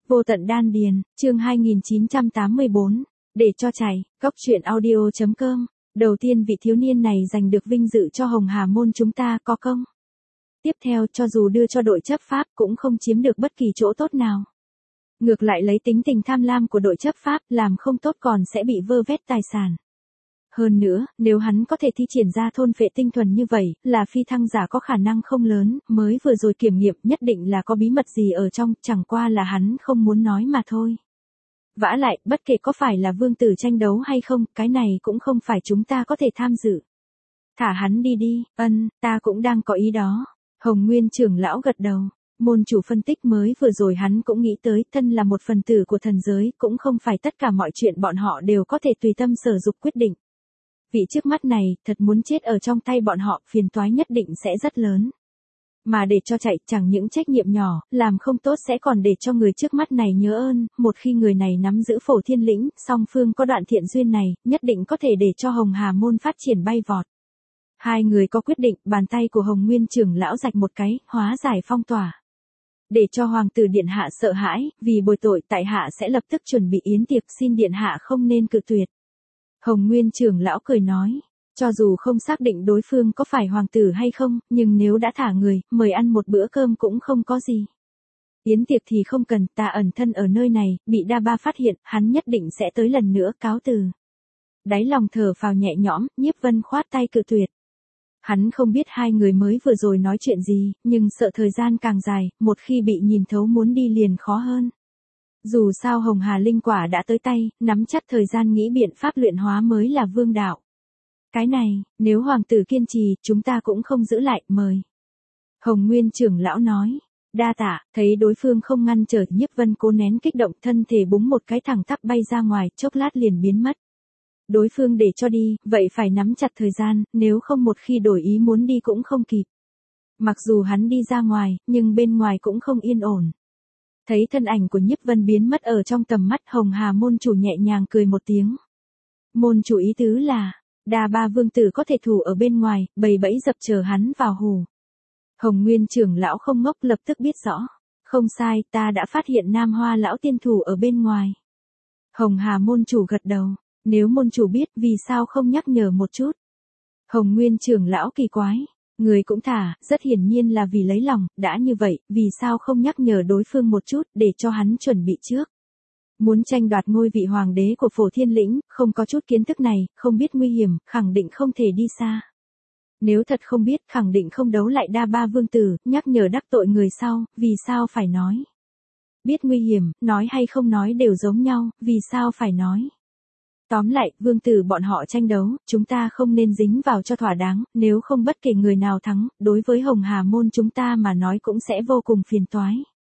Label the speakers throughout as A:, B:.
A: Vô tận đan điền, chương 2984, để cho chảy, góc truyện audio.com. Đầu tiên vị thiếu niên này giành được vinh dự cho Hồng Hà môn chúng ta có công. Tiếp theo cho dù đưa cho đội chấp pháp cũng không chiếm được bất kỳ chỗ tốt nào. Ngược lại lấy tính tình tham lam của đội chấp pháp làm không tốt còn sẽ bị vơ vét tài sản. Hơn nữa, nếu hắn có thể thi triển ra thôn phệ tinh thuần như vậy, là phi thăng giả có khả năng không lớn, mới vừa rồi kiểm nghiệm nhất định là có bí mật gì ở trong, chẳng qua là hắn không muốn nói mà thôi. Vả lại, bất kể có phải là vương tử tranh đấu hay không, cái này cũng không phải chúng ta có thể tham dự. Thả hắn đi đi, ta cũng đang có ý đó. Hồng Nguyên trưởng lão gật đầu. Môn chủ phân tích mới vừa rồi hắn cũng nghĩ tới, thân là một phần tử của thần giới, cũng không phải tất cả mọi chuyện bọn họ đều có thể tùy tâm sở dục quyết định. Vị trước mắt này, thật muốn chết ở trong tay bọn họ, phiền toái nhất định sẽ rất lớn. Mà để cho chạy, chẳng những trách nhiệm nhỏ, làm không tốt sẽ còn để cho người trước mắt này nhớ ơn, một khi người này nắm giữ Phổ Thiên Lĩnh, song phương có đoạn thiện duyên này, nhất định có thể để cho Hồng Hà môn phát triển bay vọt. Hai người có quyết định, bàn tay của Hồng Nguyên trưởng lão rạch một cái, hóa giải phong tỏa. Để cho hoàng tử điện hạ sợ hãi, vì bồi tội tại hạ sẽ lập tức chuẩn bị yến tiệc, xin điện hạ không nên cự tuyệt. Hồng Nguyên trưởng lão cười nói, cho dù không xác định đối phương có phải hoàng tử hay không, nhưng nếu đã thả người, mời ăn một bữa cơm cũng không có gì. Yến tiệc thì không cần, ta ẩn thân ở nơi này, bị Đa Ba phát hiện, hắn nhất định sẽ tới lần nữa, cáo từ. Đáy lòng thở phào nhẹ nhõm, Nhiếp Vân khoát tay cự tuyệt. Hắn không biết hai người mới vừa rồi nói chuyện gì, nhưng sợ thời gian càng dài, một khi bị nhìn thấu muốn đi liền khó hơn. Dù sao Hồng Hà linh quả đã tới tay, nắm chắc thời gian nghĩ biện pháp luyện hóa mới là vương đạo. Cái này, nếu hoàng tử kiên trì, chúng ta cũng không giữ lại, mời. Hồng Nguyên trưởng lão nói, đa tạ, thấy đối phương không ngăn trở, Nhiếp Vân cố nén kích động, thân thể búng một cái thẳng tắp bay ra ngoài, chốc lát liền biến mất. Đối phương để cho đi, vậy phải nắm chặt thời gian, nếu không một khi đổi ý muốn đi cũng không kịp. Mặc dù hắn đi ra ngoài, nhưng bên ngoài cũng không yên ổn. Thấy thân ảnh của Nhiếp Vân biến mất ở trong tầm mắt, Hồng Hà môn chủ nhẹ nhàng cười một tiếng. Môn chủ ý tứ là, Đa Ba vương tử có thể thủ ở bên ngoài, bày bẫy dập chờ hắn vào hù. Hồng Nguyên trưởng lão không ngốc lập tức biết rõ. Không sai, ta đã phát hiện Nam Hoa lão tiên thủ ở bên ngoài. Hồng Hà môn chủ gật đầu. Nếu môn chủ biết, vì sao không nhắc nhở một chút? Hồng Nguyên trưởng lão kỳ quái. Người cũng thả, rất hiển nhiên là vì lấy lòng, đã như vậy, vì sao không nhắc nhở đối phương một chút, để cho hắn chuẩn bị trước. Muốn tranh đoạt ngôi vị hoàng đế của Phổ Thiên Lĩnh, không có chút kiến thức này, không biết nguy hiểm, khẳng định không thể đi xa. Nếu thật không biết, khẳng định không đấu lại Đa Ba vương tử, nhắc nhở đắc tội người sau, vì sao phải nói. Biết nguy hiểm, nói hay không nói đều giống nhau, vì sao phải nói. Tóm lại, vương tử bọn họ tranh đấu, chúng ta không nên dính vào cho thỏa đáng, nếu không bất kể người nào thắng, đối với Hồng Hà môn chúng ta mà nói cũng sẽ vô cùng phiền toái.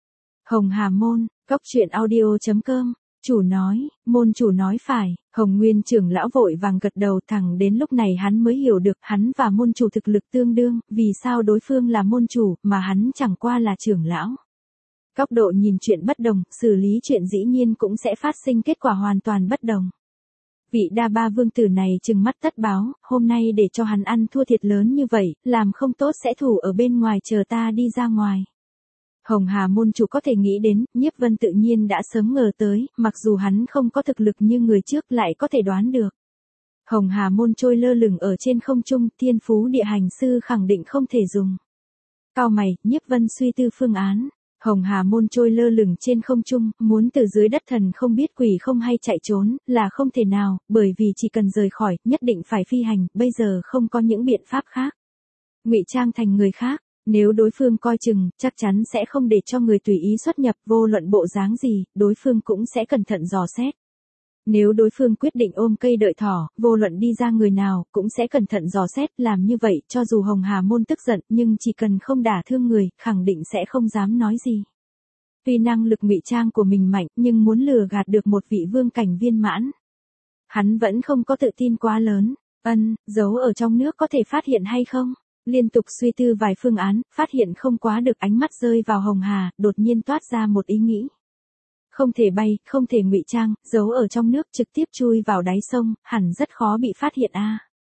A: Hồng Hà môn, góc truyện audio.com, chủ nói, môn chủ nói phải, Hồng Nguyên trưởng lão vội vàng gật đầu, thẳng đến lúc này hắn mới hiểu được hắn và môn chủ thực lực tương đương, vì sao đối phương là môn chủ, mà hắn chẳng qua là trưởng lão. Góc độ nhìn chuyện bất đồng, xử lý chuyện dĩ nhiên cũng sẽ phát sinh kết quả hoàn toàn bất đồng. Vị Đa Ba vương tử này trừng mắt tất báo, hôm nay để cho hắn ăn thua thiệt lớn như vậy, làm không tốt sẽ thủ ở bên ngoài chờ ta đi ra ngoài. Hồng Hà môn chủ có thể nghĩ đến, Nhiếp Vân tự nhiên đã sớm ngờ tới, mặc dù hắn không có thực lực như người trước lại có thể đoán được. Hồng Hà môn trôi lơ lửng ở trên không trung, thiên phú địa hành sư khẳng định không thể dùng. Cau mày, Nhiếp Vân suy tư phương án. Hồng Hà môn trôi lơ lửng trên không trung, muốn từ dưới đất thần không biết quỷ không hay chạy trốn, là không thể nào, bởi vì chỉ cần rời khỏi, nhất định phải phi hành, bây giờ không có những biện pháp khác. Ngụy trang thành người khác, nếu đối phương coi chừng, chắc chắn sẽ không để cho người tùy ý xuất nhập, vô luận bộ dáng gì, đối phương cũng sẽ cẩn thận dò xét. Nếu đối phương quyết định ôm cây đợi thỏ, vô luận đi ra người nào, cũng sẽ cẩn thận dò xét, làm như vậy, cho dù Hồng Hà môn tức giận, nhưng chỉ cần không đả thương người, khẳng định sẽ không dám nói gì. Tuy năng lực ngụy trang của mình mạnh, nhưng muốn lừa gạt được một vị vương cảnh viên mãn. Hắn vẫn không có tự tin quá lớn. Giấu ở trong nước có thể phát hiện hay không? Liên tục suy tư vài phương án, phát hiện không quá được, ánh mắt rơi vào Hồng Hà, đột nhiên toát ra một ý nghĩ. Không thể bay, không thể ngụy trang, giấu ở trong nước trực tiếp chui vào đáy sông, hẳn rất khó bị phát hiện a.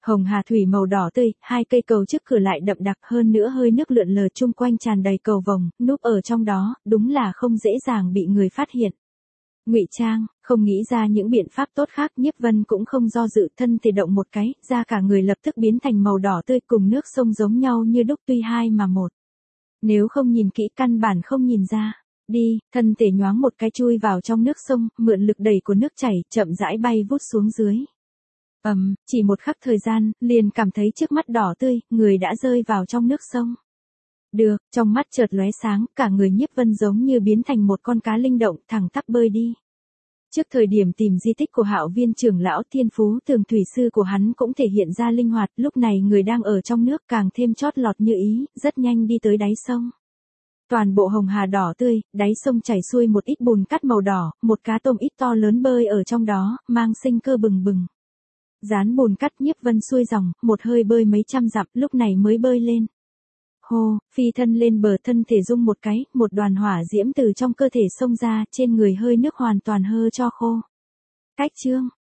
A: Hồng hà thủy màu đỏ tươi, hai cây cầu trước cửa lại đậm đặc hơn nữa hơi nước lượn lờ chung quanh tràn đầy cầu vồng, núp ở trong đó, đúng là không dễ dàng bị người phát hiện. Ngụy trang, không nghĩ ra những biện pháp tốt khác, Nhiếp Vân cũng không do dự, thân thể động một cái, da cả người lập tức biến thành màu đỏ tươi cùng nước sông giống nhau như đúc tuy hai mà một. Nếu không nhìn kỹ căn bản không nhìn ra. Đi, thân thể nhoáng một cái chui vào trong nước sông, mượn lực đẩy của nước chảy, chậm rãi bay vút xuống dưới. Chỉ một khắc thời gian, liền cảm thấy trước mắt đỏ tươi, người đã rơi vào trong nước sông. Được, trong mắt chợt lóe sáng, cả người Nhiếp Vân giống như biến thành một con cá linh động, thẳng tắp bơi đi. Trước thời điểm tìm di tích của Hạo Viên trưởng lão, thiên phú tường thủy sư của hắn cũng thể hiện ra linh hoạt, lúc này người đang ở trong nước càng thêm chót lọt như ý, rất nhanh đi tới đáy sông. Toàn bộ hồng hà đỏ tươi, đáy sông chảy xuôi một ít bùn cát màu đỏ, một cá tôm ít to lớn bơi ở trong đó, mang sinh cơ bừng bừng. Dán bùn cát, Nhiếp Vân xuôi dòng, một hơi bơi mấy trăm dặm, lúc này mới bơi lên. Hô, phi thân lên bờ, thân thể rung một cái, một đoàn hỏa diễm từ trong cơ thể xông ra, trên người hơi nước hoàn toàn hơ cho khô. Cách chương,